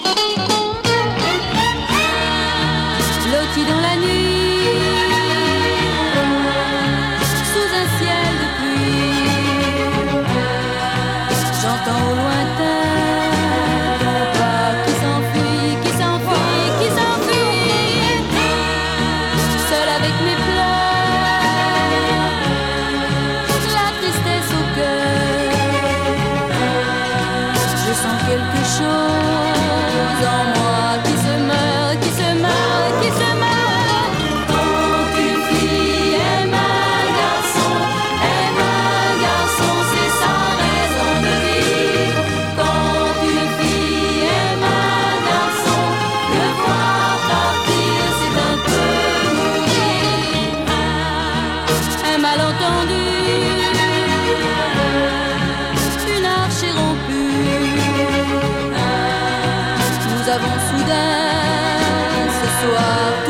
Lotti dans la nuit, sous un ciel de pluie, j'entends au lointain ton pas qui s'enfuit, qui s'enfuit, qui s'enfuit. Seul avec mes pleurs, la tristesse au cœur, je sens quelque chose en moi qui se meurt, qui se meurt, qui se meurt. Quand une fille aime un garçon, c'est sa raison de vivre. Quand une fille aime un garçon, le voir partir, c'est un peu mourir. Un malentendu, une arche est rompue. Nous avons soudain ce soir